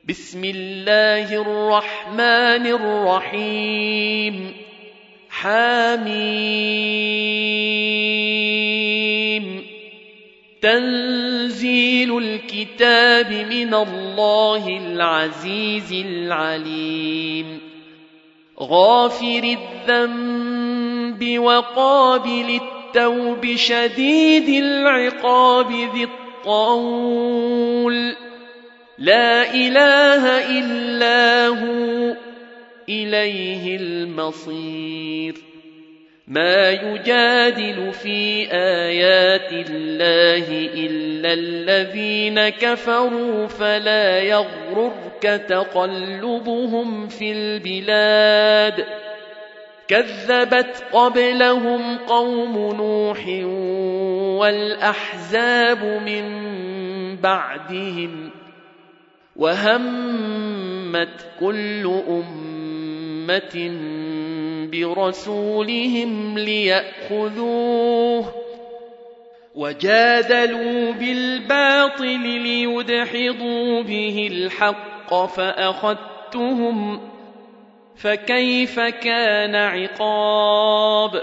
بسم الله الرحمن الرحيم حميم تنزيل الكتاب من الله العزيز العليم غافر الذنب وقابل التوب شديد العقاب ذي الطول لا إله إلا هو إليه المصير ما يجادل في آيات الله إلا الذين كفروا فلا يغررك تقلبهم في البلاد كذبت قبلهم قوم نوح والأحزاب من بعدهم وهمت كل أمة برسولهم ليأخذوه وجادلوا بالباطل ليدحضوا به الحق فأخذتهم فكيف كان عقاب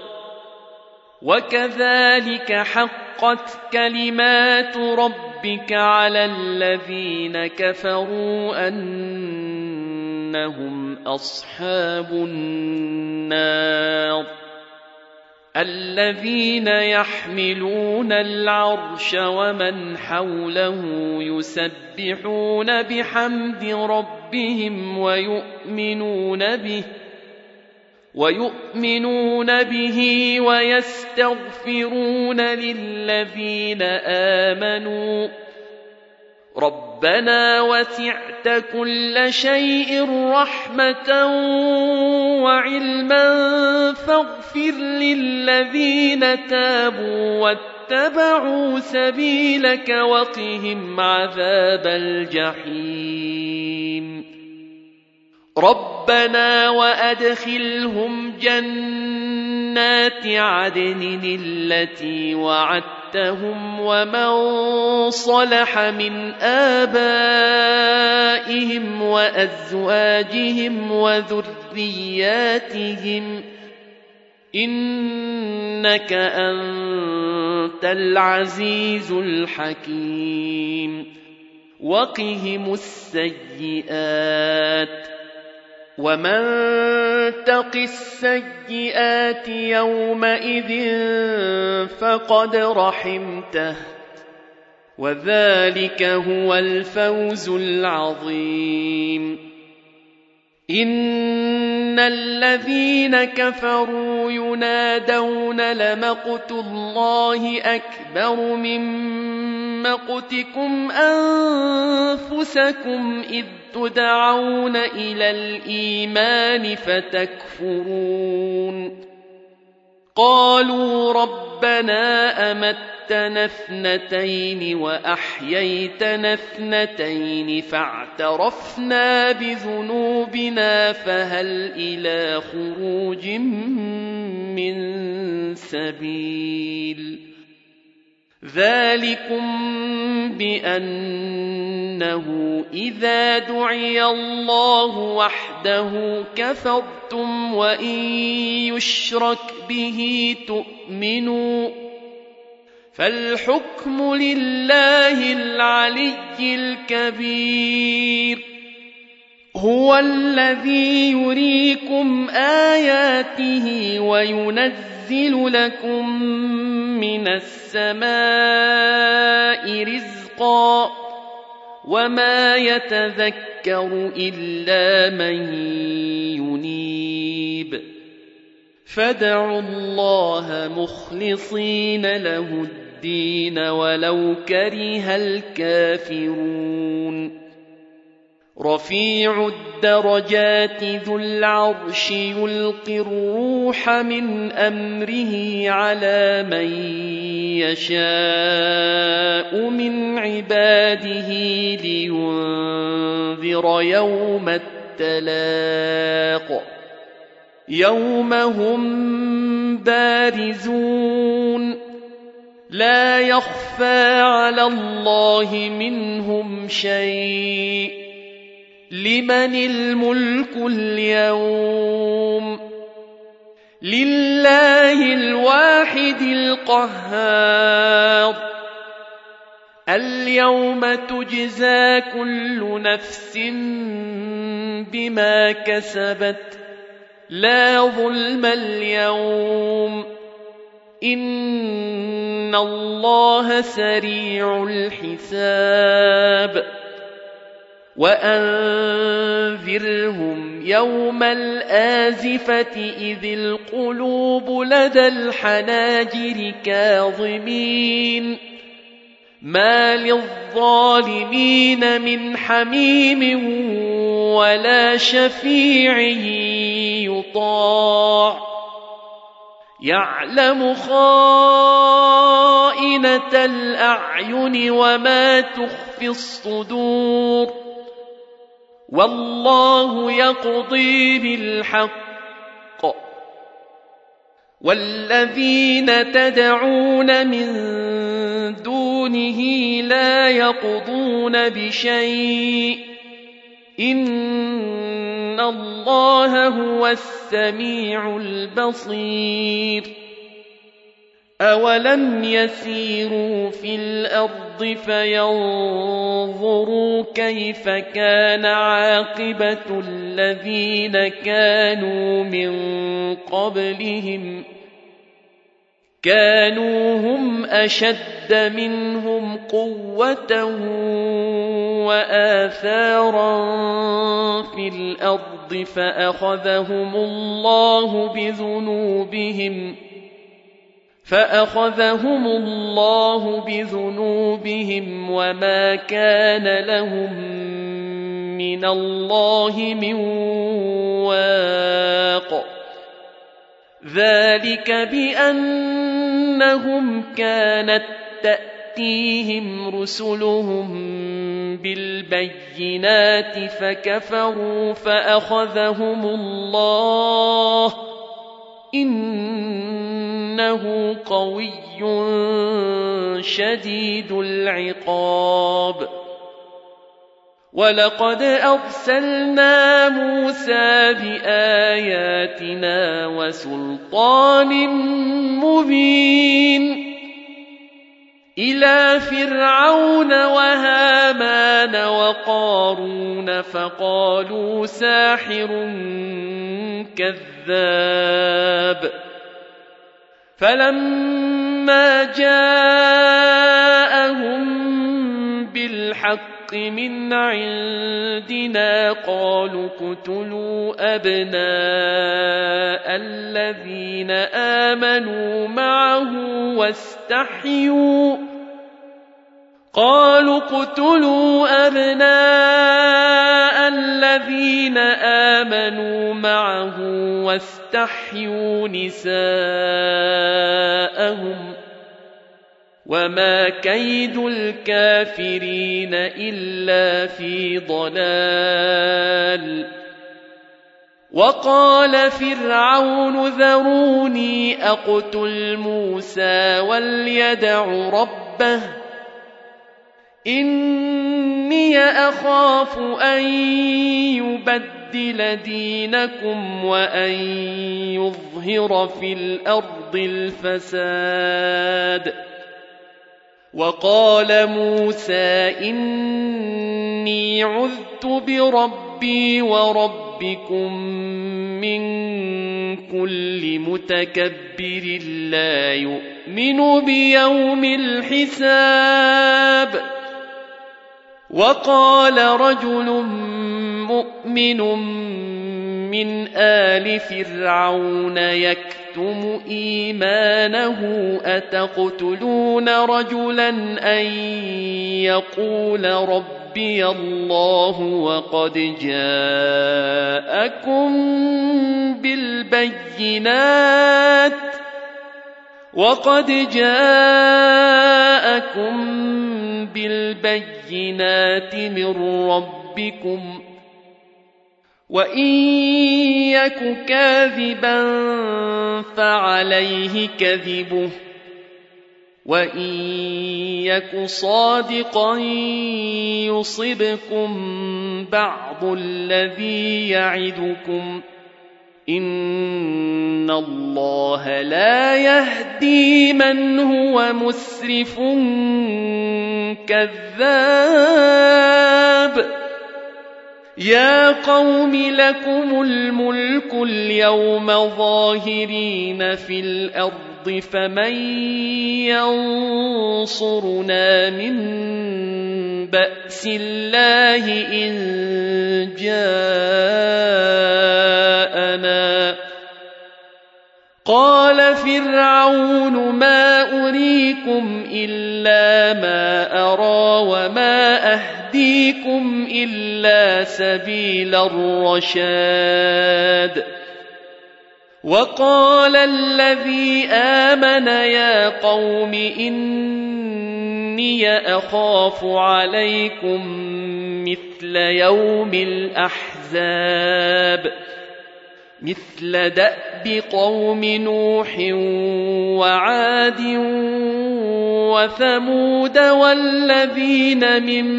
وكذلك حقت كلمات ربك على الذين كفروا أنهم أصحاب النار الذين يحملون العرش ومن حوله يسبحون بحمد ربهم ويؤمنون به ويستغفرون للذين آمنوا ربنا وسعت كل شيء رحمة وعلما فاغفر للذين تابوا واتبعوا سبيلك وقهم عذاب الجحيم ربنا وأدخلهم جنات عدن التي وعدتهم ومن صلح من آبائهم وأزواجهم وذرياتهم إنك أنت العزيز الحكيم وقهم السيئات ومن تق السيئات يومئذ فقد رحمته وذلك هو الفوز العظيم إن الذين كفروا ينادون لمقت الله أكبر من مقتكم أنفسكم إذ تدعون إلى الإيمان فتكفرون قالوا ربنا أمتنا اثنتين وأحييتنا اثنتين فاعترفنا بذنوبنا فهل إلى خروج من سبيل ذلكم بأنه إذا دعي الله وحده كفرتم وإن يشرك به تؤمنوا فالحكم لله العلي الكبير هو الذي يريكم آياته وينزل لكم من السماء رزقا وما يتذكر إلا من ينيب فادعوا الله مخلصين له الدين ولو كره الكافرون رفيع الدرجات ذو العرش يلقي الروح من أمره على من يشاء من عباده لينذر يوم التلاق يوم هم بارزون لا يخفى على الله منهم شيء لمن الملك اليوم لله الواحد القهار اليوم تجزى كل نفس بما كسبت لا ظلم اليوم إن الله سريع الحساب وأنذرهم يوم الآزفة إذ القلوب لدى الحناجر كاظمين ما للظالمين من حميم ولا شفيع يطاع يعلم خائنة الأعين وما تخفي الصدور والله يقضي بالحق والذين تدعون من دونه لا يقضون بشيء إن الله هو السميع البصير أولم يسيروا في الأرض فينظروا كيف كان عاقبة الذين كانوا من قبلهم كانوا هم أشد منهم قوة وآثارا في الأرض فأخذهم الله بذنوبهم وما كان لهم من الله من واق ذلك بأنهم كانت تأتيهم رسلهم بالبينات فكفروا فأخذهم الله إنه قوي شديد العقاب ولقد أرسلنا موسى بآياتنا وسلطان مبين إلى فرعون وهامان وقارون فقالوا ساحر كذاب فلما جاءهم بالحق من عندنا قالوا اقتلوا أبناء الذين آمنوا معه واستحيوا نساءهم وما كيد الكافرين إلا في ضلال وقال فرعون ذروني أقتل موسى وليدع ربه إني أخاف أن يبدل دينكم وأن يظهر في الأرض الفساد وقال موسى إني عذت بربي وربكم من كل متكبر لا يؤمن بيوم الحساب وقال رجل مؤمن من آل فرعون يكتم إيمانه أتقتلون رجلا أن يقول ربي الله وقد جاءكم بالبينات من ربكم وإن يك كاذبا فعليه كذبه وإن يك صادقا يصبكم بعض الذي يعدكم إن الله لا يهدي من هو مسرف كذاب يا قوم لكم الملك اليوم ظاهرين في الأرض فمن ينصرنا من بأس الله إن جاءنا قال فرعون ما أريكم إلا ما أرى وما أهديكم إلا سبيل الرشاد وقال الذي آمن يا قوم إني أخاف عليكم مثل يوم الأحزاب مثل دأب قوم نوح وعاد وثمود والذين من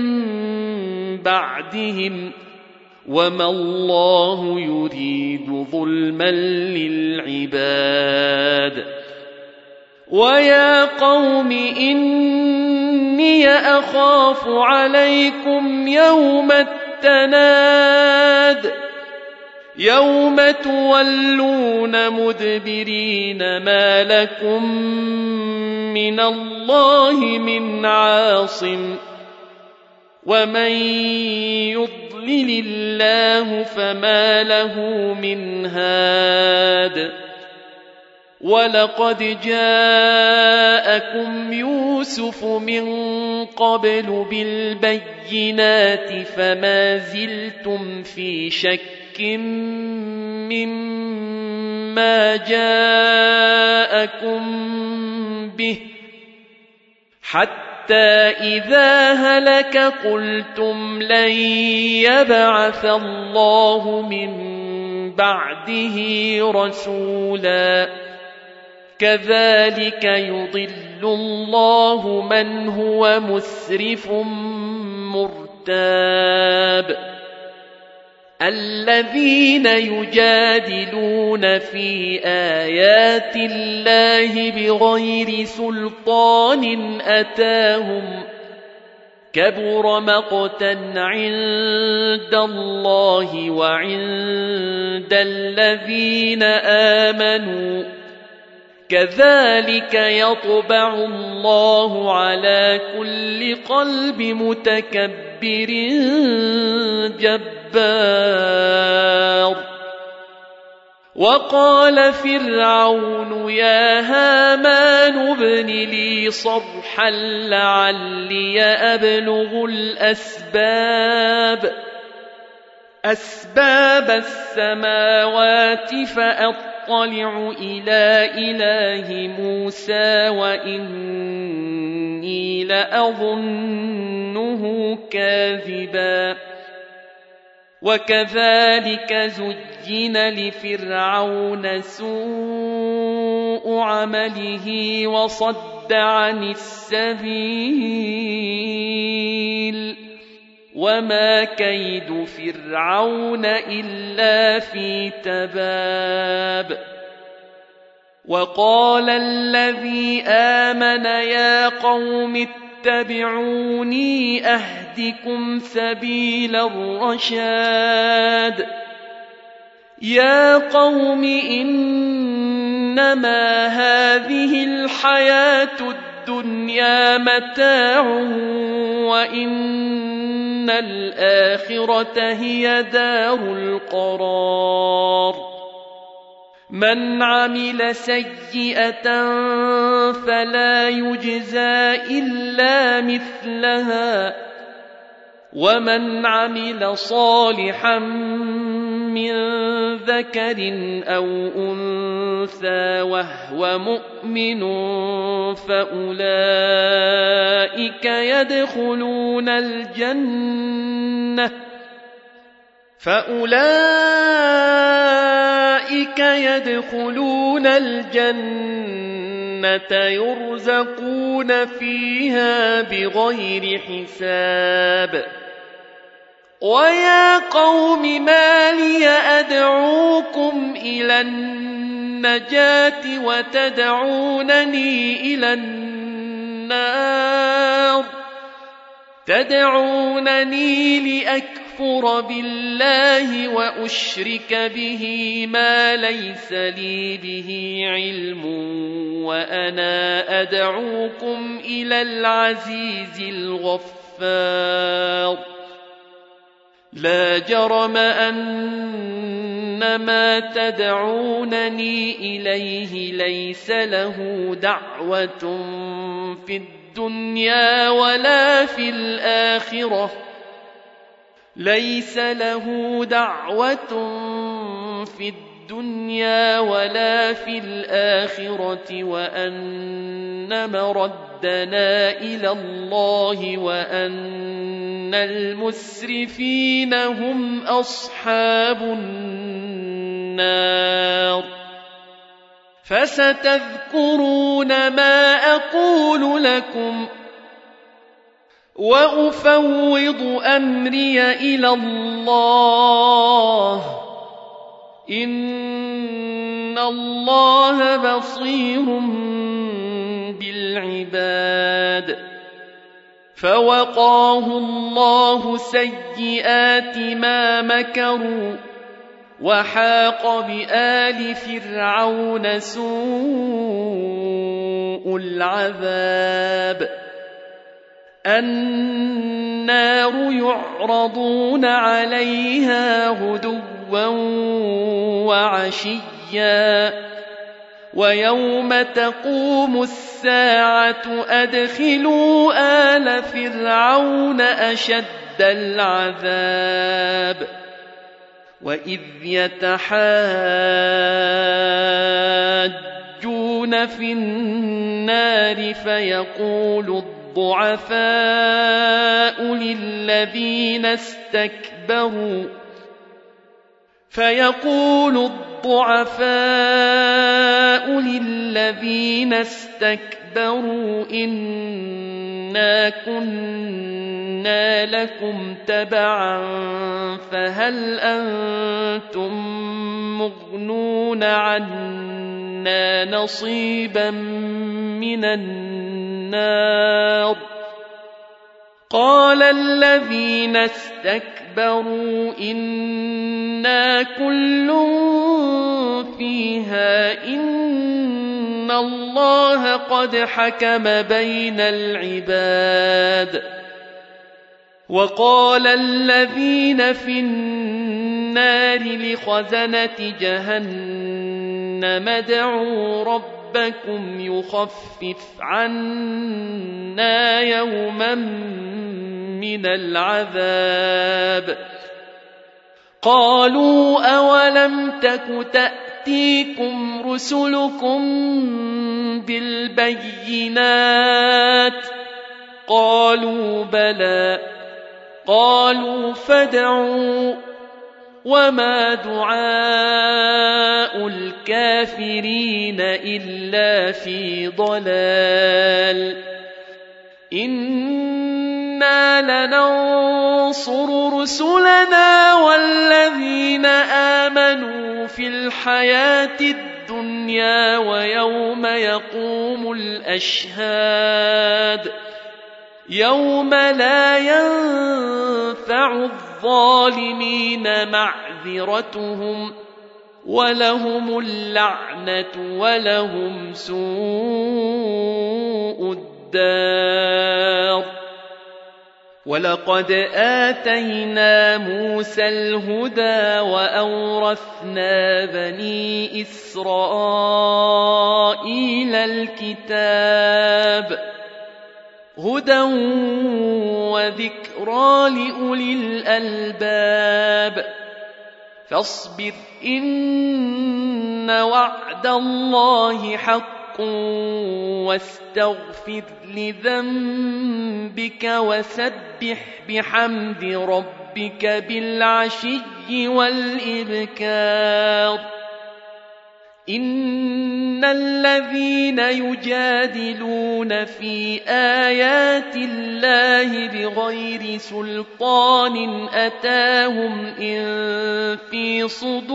بعدهم وما الله يريد ظلما للعباد ويا قوم إني أخاف عليكم يوم التناد يوم تولون مدبرين ما لكم من الله من عاصم ومن يضلل الله فما له من هاد ولقد جاءكم يوسف من قبل بالبينات فما زلتم في شك مما جاءكم به حتى إذا هلك قلتم لن يبعث الله من بعده رسولا كذلك يضل الله من هو مسرف مرتاب الذين يجادلون في آيات الله بغير سلطان أتاهم كبر مقتا عند الله وعند الذين آمنوا كذلك يطبع الله على كل قلب متكبر جبار وقال فرعون يا هامان ابن لي صرحا لعلي أبلغ أسباب السماوات فأطلع إلى إله موسى وإني لأظنه كاذبا وكذلك زين لفرعون سوء عمله وصد عن السبيل وما كيد فرعون إلا في تباب وقال الذي آمن يا قوم اتبعوني أهدكم سبيل الرشاد يا قوم إنما هذه الحياة الدنيا متاع وإن الآخرة هي دار القرار من عمل سيئة فلا يجزى إلا مثلها ومن عمل صالحا من ذكر أو أنثى وهو مؤمن فأولئك يدخلون الجنة يرزقون فيها بغير حساب ويا قوم ما لي أدعوكم إلى النجاة وتدعونني إلى النار تدعونني لأكفر بالله وأشرك به ما ليس لي به علم وأنا أدعوكم إلى العزيز الغفار لا جرم أن ما تدعونني إليه ليس له دعوة في الدنيا ولا في الآخرة ليس له دعوة في الدنيا ولا في الآخرة وأن مردنا إلى الله وأن المسرفين هم أصحاب النار فستذكرون ما أقول لكم وأفوض أمري إلى الله إن الله بصير بالعباد فوقاه الله سيئات ما مكروا وحاق بآل فرعون سوء العذاب النار يعرضون عليها غدوا وعشيا ويوم تقوم الساعة أدخلوا آل فرعون أشد العذاب وإذ يتحاجون في النار فيقول الضعفاء للذين استكبروا إنا كنا لكم تبعا فهل أنتم مغنون عنا نصيبا من النار قال الذين استكبروا إنا كل فيها إن الله قد حكم بين العباد وقال الذين في النار لخزنة جهنم ادعوا ربكم يخفف عنا يوما من العذاب قالوا أولم تك تأتيكم رسلكم بالبينات قالوا بلى قالوا فادعوا وما دعاء الكافرين إلا في ضلال إنا لننصر رسلنا والذين آمنوا في الحياة الدنيا ويوم يقوم الأشهاد يوم لا ينفع الظالمين معذرتهم ولهم اللعنة ولهم سوء الدار ولقد آتينا موسى الهدى وأورثنا بني إسرائيل الكتاب هدى وذكرى لأولي الألباب فاصبر إن وعد الله حق واستغفر لذنبك وسبح بحمد ربك بالعشي والإبكار إن الذين يجادلون في آيات الله بغير سلطان أتاهم إن في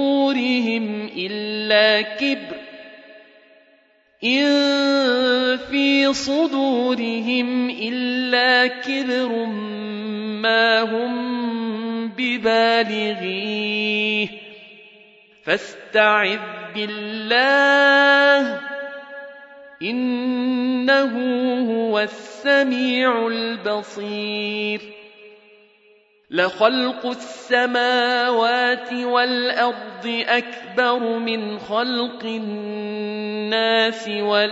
صدورهم إلا كبر ما هم ببالغيه فاستعذ بالله إنه هو السميع البصير لخلق السماوات والأرض أكبر من خلق الناس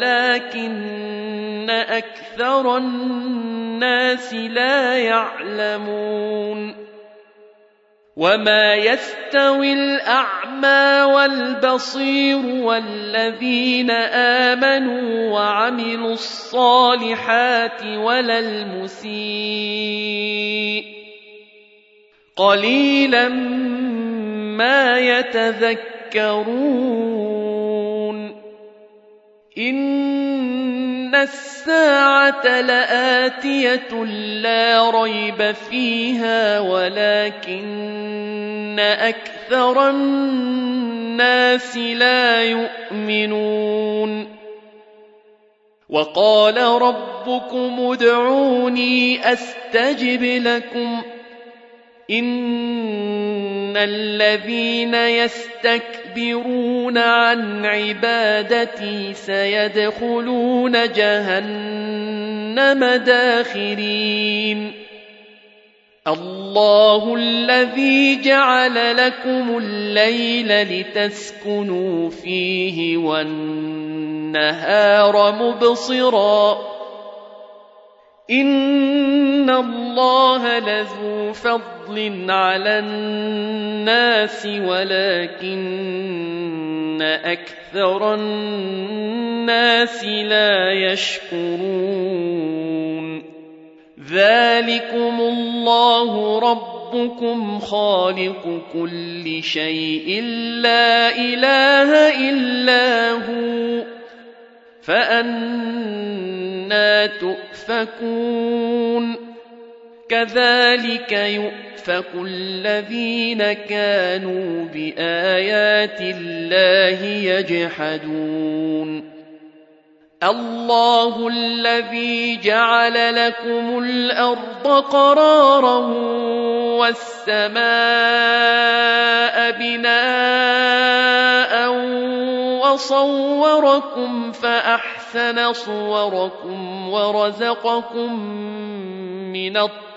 ولكن أكثر الناس لا يعلمون وما يستوي الأعمى والبصير والذين آمنوا وعملوا الصالحات ولا المسيء قليلا ما يتذكرون إن الساعة لآتية لا ريب فيها ولكن أكثر الناس لا يؤمنون وقال ربكم ادعوني أستجب لكم إن الذين يستكبرون عن عبادتي سيدخلون جهنم داخرين الله الذي جعل لكم الليل لتسكنوا فيه والنهار مبصرا إن الله لذو فضل على الناس ولكن أكثر الناس لا يشكرون ذلكم الله ربكم خالق كل شيء لا إله إلا هو فأنى تؤفكون كذلك يؤفك الذين كانوا بآيات الله يجحدون الله الذي جعل لكم الأرض قرارا والسماء بناء وصوركم فأحسن صوركم ورزقكم من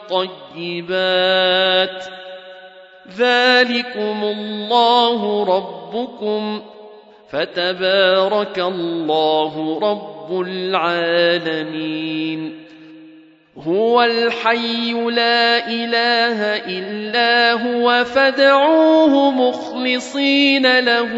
الطيبات ذلكم الله ربكم فتبارك الله رب العالمين هو الحي لا إله إلا هو فادعوه مخلصين له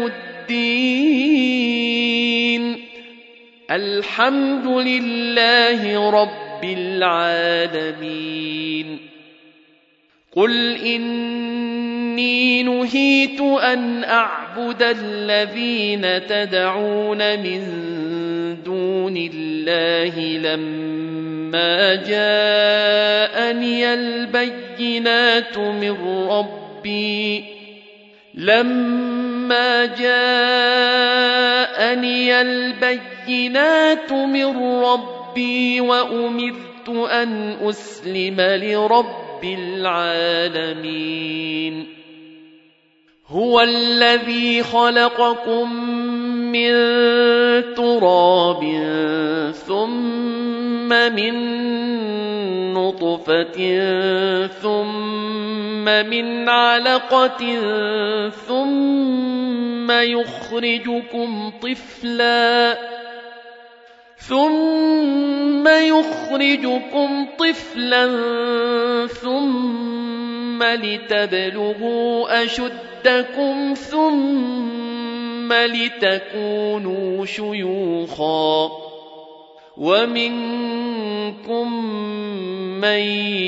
الدين الحمد لله رب العالمين قل إني نهيت أن أعبد الذين تدعون من دون الله لما جاءني البينات من ربي وأمرت أن أسلم لرب العالمين هو الذي خلقكم من تراب ثم من نطفة ثم من علقة ثم يخرجكم طفلا ثم لتبلغوا أشدكم ثم لتكونوا شيوخا ومنكم من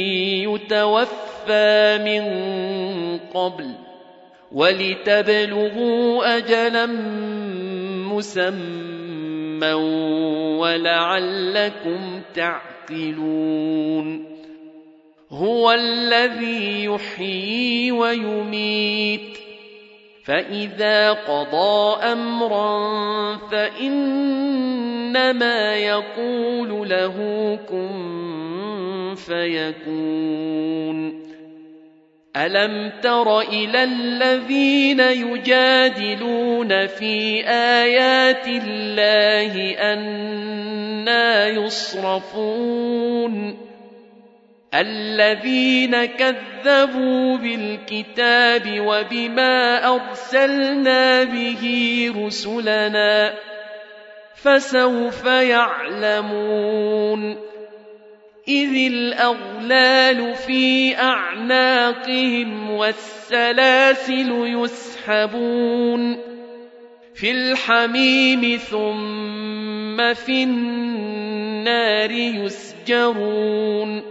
يتوفى من قبل ولتبلغوا أجلا مسمى ولعلكم تعقلون هو الذي يحيي ويميت فإذا قضى أمرا فإنما يقول له كن فيكون ألم تر إلى الذين يجادلون في آيات الله أنى يصرفون الذين كذبوا بالكتاب وبما أرسلنا به رسلنا فسوف يعلمون إذ الأغلال في أعناقهم والسلاسل يسحبون في الحميم ثم في النار يسجرون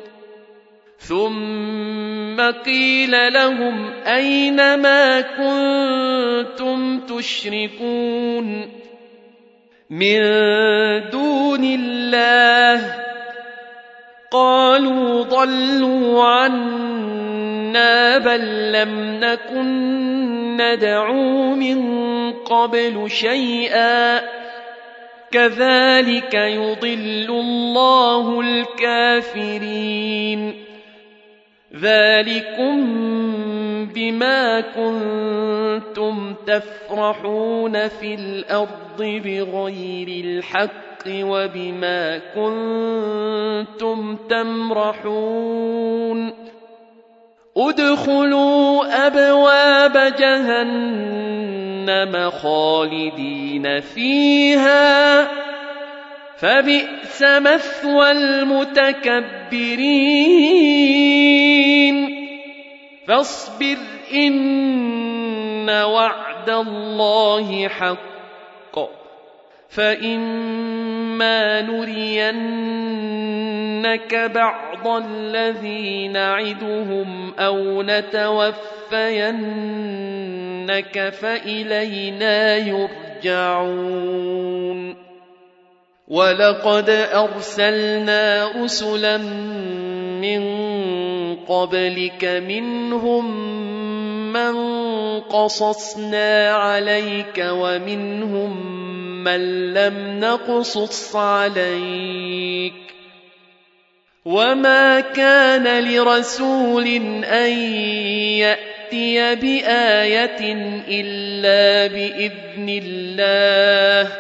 ثم قيل لهم أين ما كنتم تشركون من دون الله قالوا ضلوا عنا بل لم نكن ندعو من قبل شيئا كذلك يضل الله الكافرين ذلكم بما كنتم تفرحون في الأرض بغير الحق وبما كنتم تمرحون ادخلوا أبواب جهنم خالدين فيها فبئس مثوى المتكبرين فاصبر إن وعد الله حق فإما نرينك بعض الذي نعدهم أو نتوفينك فإلينا يرجعون ولقد أرسلنا رسلا من قبلك منهم من قصصنا عليك ومنهم من لم نقصص عليك وما كان لرسول أن يأتي بآية إلا بإذن الله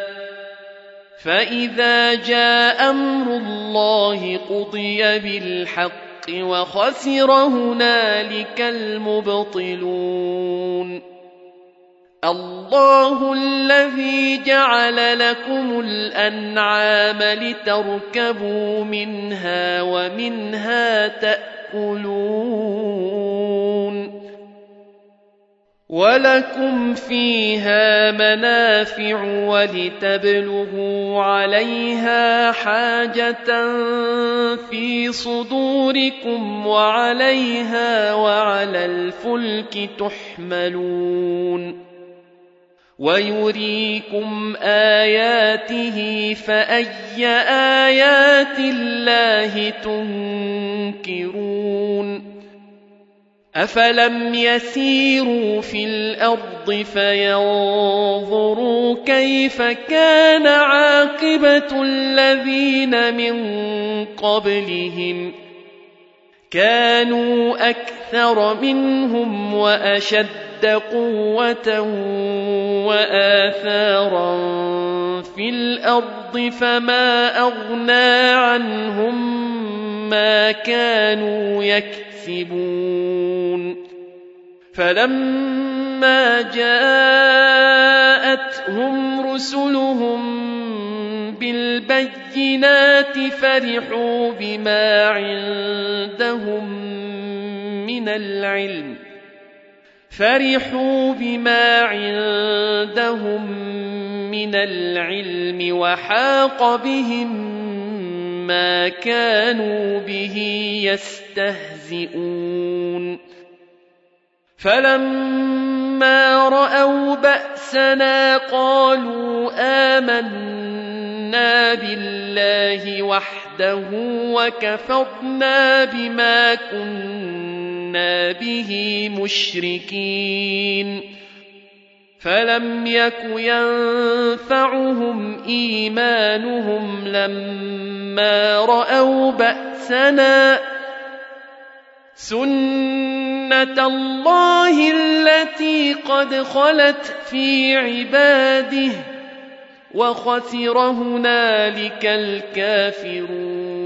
فإذا جاء أمر الله قضي بالحق وخسر هنالك المبطلون الله الذي جعل لكم الأنعام لتركبوا منها ومنها تأكلون ولكم فيها منافع ولتبلغوا عليها حاجة في صدوركم وعليها وعلى الفلك تحملون ويريكم آياته فأي آيات الله تنكرون أفلم يسيروا في الأرض فينظروا كيف كان عاقبة الذين من قبلهم كانوا أكثر منهم وأشد قوة وآثارا في الأرض فما أغنى عنهم ما كانوا يكسبون فلما جاءتهم رسلهم بالبينات فرحوا بما عندهم من العلم وحاق بهم ما كانوا به يستهزئون فلما رأوا بأسنا بأسنا قالوا آمنا بالله وحده وكفرنا بما كنا به مشركين فلم يك ينفعهم إيمانهم لما رأوا بأسنا سنة الله التي قد خلت في عباده وخسر هنالك الكافرون